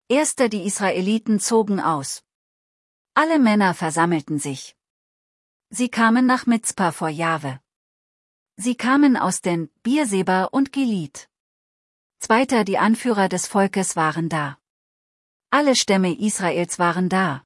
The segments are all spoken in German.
Erster die Israeliten zogen aus. Alle Männer versammelten sich. Sie kamen nach Mizpa vor Jahwe. Sie kamen aus den Beerseba und Gilead. Zweiter die Anführer des Volkes waren da. Alle Stämme Israels waren da.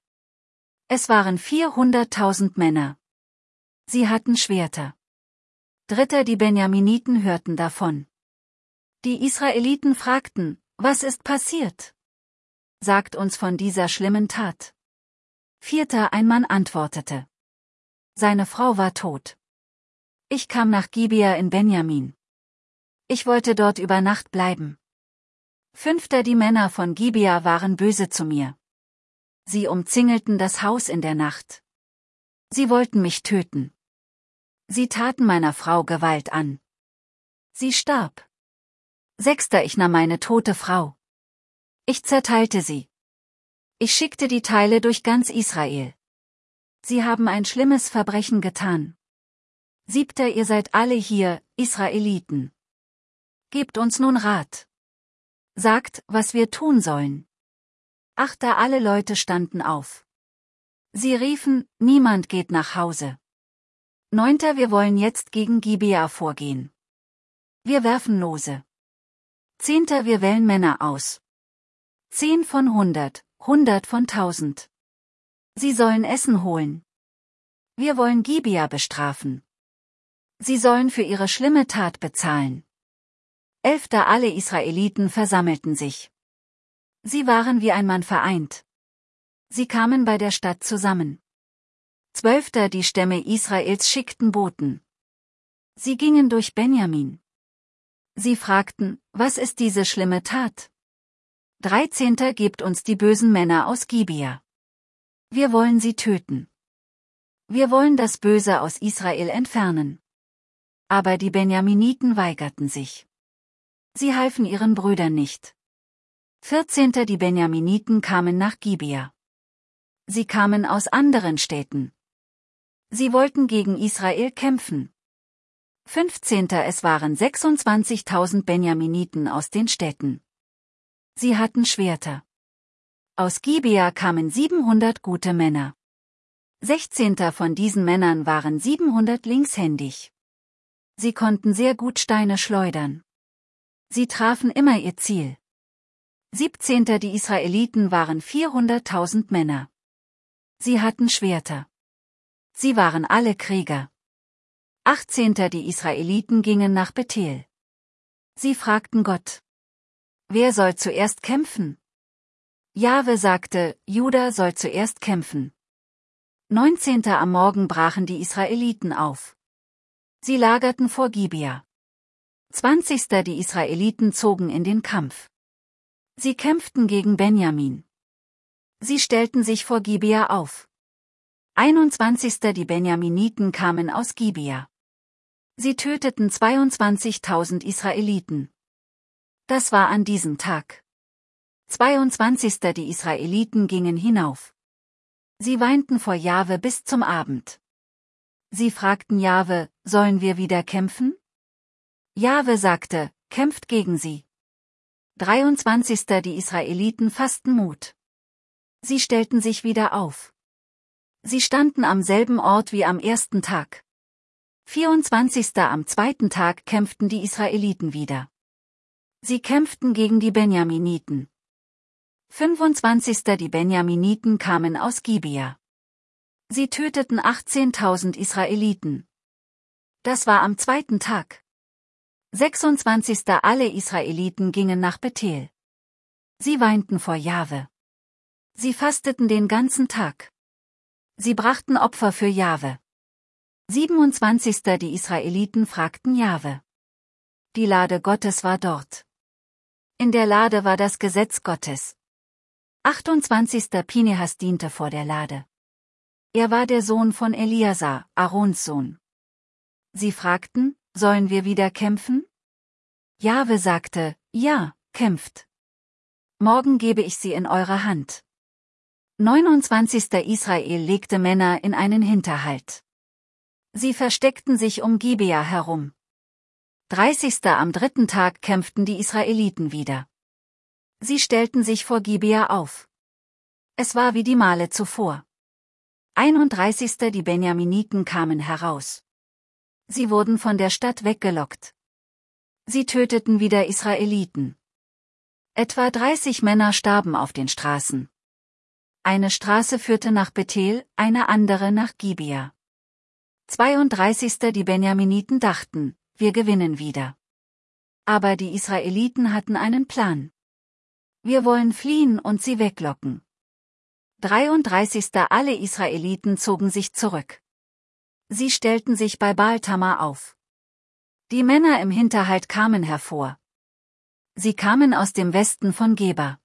Es waren 400.000 Männer. Sie hatten Schwerter. Dritter die Benjaminiten hörten davon. Die Israeliten fragten, was ist passiert? Sagt uns von dieser schlimmen Tat. Vierter ein Mann antwortete. Seine Frau war tot. Ich kam nach Gibea in Benjamin. Ich wollte dort über Nacht bleiben. Fünfter die Männer von Gibea waren böse zu mir. Sie umzingelten das Haus in der Nacht. Sie wollten mich töten. Sie taten meiner Frau Gewalt an. Sie starb. Sechster ich nahm meine tote Frau. Ich zerteilte sie. Ich schickte die Teile durch ganz Israel. Sie haben ein schlimmes Verbrechen getan. Siebter ihr seid alle hier, Israeliten. Gebt uns nun Rat. Sagt, was wir tun sollen. Achter alle Leute standen auf. Sie riefen, niemand geht nach Hause. Neunter wir wollen jetzt gegen Gibea vorgehen. Wir werfen Lose. Zehnter wir wählen Männer aus. 10 von 100, 100 von 1000. Sie sollen Essen holen. Wir wollen Gibea bestrafen. Sie sollen für ihre schlimme Tat bezahlen. Elfter alle Israeliten versammelten sich. Sie waren wie ein Mann vereint. Sie kamen bei der Stadt zusammen. Zwölfter die Stämme Israels schickten Boten. Sie gingen durch Benjamin. Sie fragten, was ist diese schlimme Tat? 13. gebt uns die bösen Männer aus Gibea. Wir wollen sie töten. Wir wollen das Böse aus Israel entfernen. Aber die Benjaminiten weigerten sich. Sie halfen ihren Brüdern nicht. 14. die Benjaminiten kamen nach Gibea. Sie kamen aus anderen Städten. Sie wollten gegen Israel kämpfen. 15. es waren 26.000 Benjaminiten aus den Städten. Sie hatten Schwerter. Aus Gibea kamen 700 gute Männer. 16. von diesen Männern waren 700 linkshändig. Sie konnten sehr gut Steine schleudern. Sie trafen immer ihr Ziel. 17. die Israeliten waren 400.000 Männer. Sie hatten Schwerter. Sie waren alle Krieger. 18. die Israeliten gingen nach Bethel. Sie fragten Gott. Wer soll zuerst kämpfen? Jahwe sagte, Juda soll zuerst kämpfen. 19. am Morgen brachen die Israeliten auf. Sie lagerten vor Gibea. 20. die Israeliten zogen in den Kampf. Sie kämpften gegen Benjamin. Sie stellten sich vor Gibea auf. 21. die Benjaminiten kamen aus Gibea. Sie töteten 22.000 Israeliten. Das war an diesem Tag. 22. die Israeliten gingen hinauf. Sie weinten vor Jahwe bis zum Abend. Sie fragten Jahwe, sollen wir wieder kämpfen? Jahwe sagte, kämpft gegen sie. 23. die Israeliten fassten Mut. Sie stellten sich wieder auf. Sie standen am selben Ort wie am ersten Tag. 24. am zweiten Tag kämpften die Israeliten wieder. Sie kämpften gegen die Benjaminiten. 25. die Benjaminiten kamen aus Gibea. Sie töteten 18.000 Israeliten. Das war am zweiten Tag. 26. alle Israeliten gingen nach Bethel. Sie weinten vor Jahwe. Sie fasteten den ganzen Tag. Sie brachten Opfer für Jahwe. 27. die Israeliten fragten Jahwe. Die Lade Gottes war dort. In der Lade war das Gesetz Gottes. 28. Pinehas diente vor der Lade. Er war der Sohn von Eliasar, Aarons Sohn. Sie fragten, sollen wir wieder kämpfen? Jahwe sagte, ja, kämpft. Morgen gebe ich sie in eure Hand. 29. Israel legte Männer in einen Hinterhalt. Sie versteckten sich um Gibea herum. 30. am dritten Tag kämpften die Israeliten wieder. Sie stellten sich vor Gibea auf. Es war wie die Male zuvor. 31. Die Benjaminiten kamen heraus. Sie wurden von der Stadt weggelockt. Sie töteten wieder Israeliten. Etwa 30 Männer starben auf den Straßen. Eine Straße führte nach Bethel, eine andere nach Gibea. 32. Die Benjaminiten dachten, wir gewinnen wieder. Aber die Israeliten hatten einen Plan. Wir wollen fliehen und sie weglocken. 33. Alle Israeliten zogen sich zurück. Sie stellten sich bei Baal-Tamar auf. Die Männer im Hinterhalt kamen hervor. Sie kamen aus dem Westen von Geba.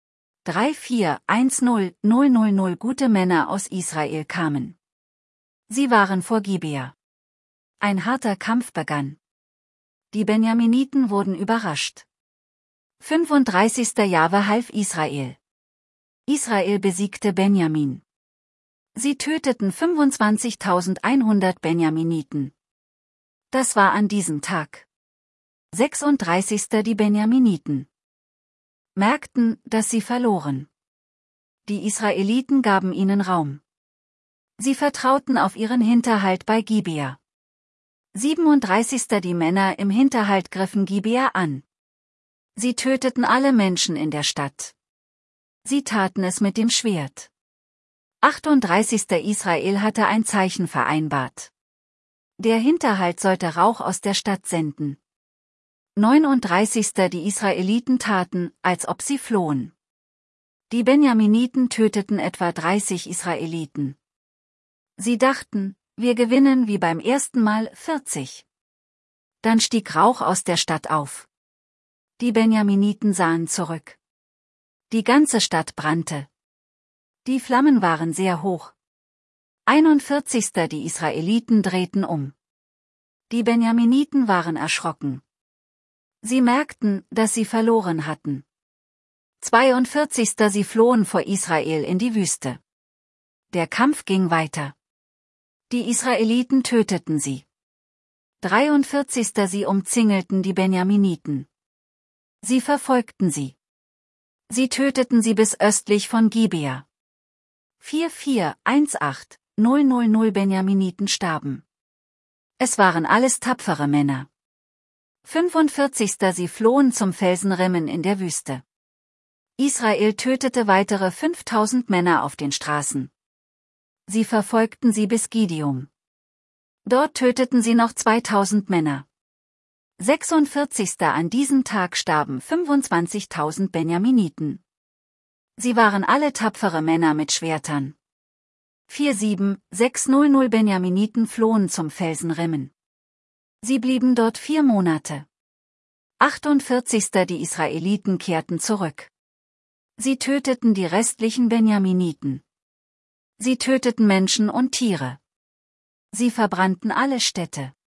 3-4-1-0-0-0-0 gute Männer aus Israel kamen. Sie waren vor Gibea. Ein harter Kampf begann. Die Benjaminiten wurden überrascht. 35. Jahwe half Israel. Israel besiegte Benjamin. Sie töteten 25.100 Benjaminiten. Das war an diesem Tag. 36. Die Benjaminiten merkten, dass sie verloren. Die Israeliten gaben ihnen Raum. Sie vertrauten auf ihren Hinterhalt bei Gibea. 37. Die Männer im Hinterhalt griffen Gibea an. Sie töteten alle Menschen in der Stadt. Sie taten es mit dem Schwert. 38. Israel hatte ein Zeichen vereinbart. Der Hinterhalt sollte Rauch aus der Stadt senden. 39. Die Israeliten taten, als ob sie flohen. Die Benjaminiten töteten etwa 30 Israeliten. Sie dachten, wir gewinnen wie beim ersten Mal 40. Dann stieg Rauch aus der Stadt auf. Die Benjaminiten sahen zurück. Die ganze Stadt brannte. Die Flammen waren sehr hoch. 41. Die Israeliten drehten um. Die Benjaminiten waren erschrocken. Sie merkten, dass sie verloren hatten. 42. Sie flohen vor Israel in die Wüste. Der Kampf ging weiter. Die Israeliten töteten sie. 43. Sie umzingelten die Benjaminiten. Sie verfolgten sie. Sie töteten sie bis östlich von Gibea. 4-4-1-8-0-0-0 Benjaminiten starben. Es waren alles tapfere Männer. 45. Sie flohen zum Felsenrimmen in der Wüste. Israel tötete weitere 5000 Männer auf den Straßen. Sie verfolgten sie bis Gideon. Dort töteten sie noch 2000 Männer. 46. An diesem Tag starben 25.000 Benjaminiten. Sie waren alle tapfere Männer mit Schwertern. 4-7-6-0-0 Benjaminiten flohen zum Felsenrimmen. Sie blieben dort 4 Monate. 48. Die Israeliten kehrten zurück. Sie töteten die restlichen Benjaminiten. Sie töteten Menschen und Tiere. Sie verbrannten alle Städte.